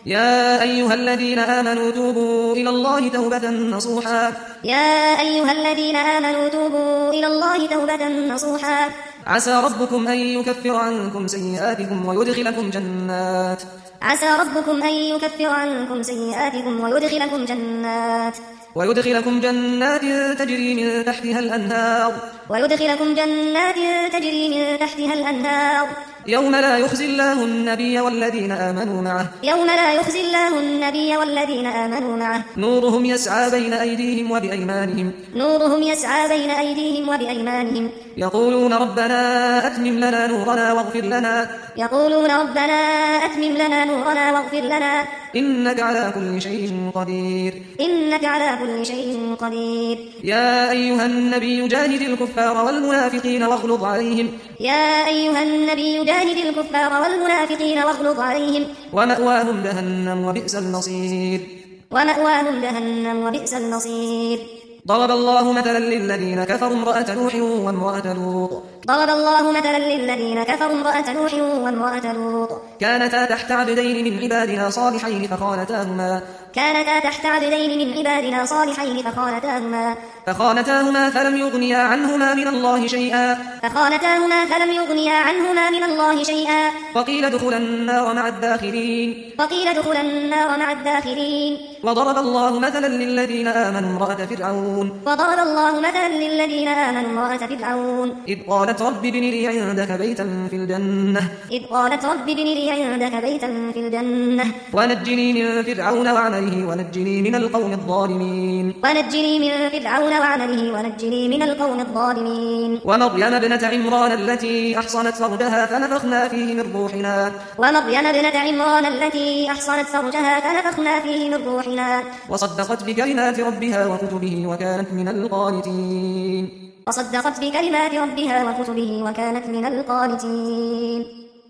يا أيها الذين آمنوا توبوا إلى الله توبة نصوحا يا أيها الذين آمنوا توبوا إلى الله توبة نصوحا عسى ربكم أن يكفر عنكم سيئاتكم ويدخلكم جنات عسى ربكم أن يكفر عنكم سيئاتكم ويدخلكم جنات تجري من تحتها الأنهار يوم لا يخزي الله النبي والذين آمنوا معه نورهم يسعى بين أيديهم وبأيمانهم يقولون ربنا أتمم لنا نورنا واغفر لنا إنك على كل شيء قدير يا أيها النبي جاهد الكفار والمنافقين واغلظ عليهم ومأواهم جهنم وبئس المصير ضرب الله مثلا للذين كفروا امرأة نوح وامرأة لوط كانتا تحت عبدين من عبادنا صالحين فخانتاهما فلم يغنيا عنهما من الله شيئا وقيل ادخلا النار مع الداخلين وضرب الله مثلا للذين آمنوا امرأة فرعون إذ قالت رب ابن لي عندك بيتا في الجنة ونجني من فرعون وعمله ونجني من القوم الظالمين ومريم ابنة عمران التي أحصنت فرجها فنفخنا فيه من روحنا وصدقت بكلمات ربها وكتبه وكانت من القانتين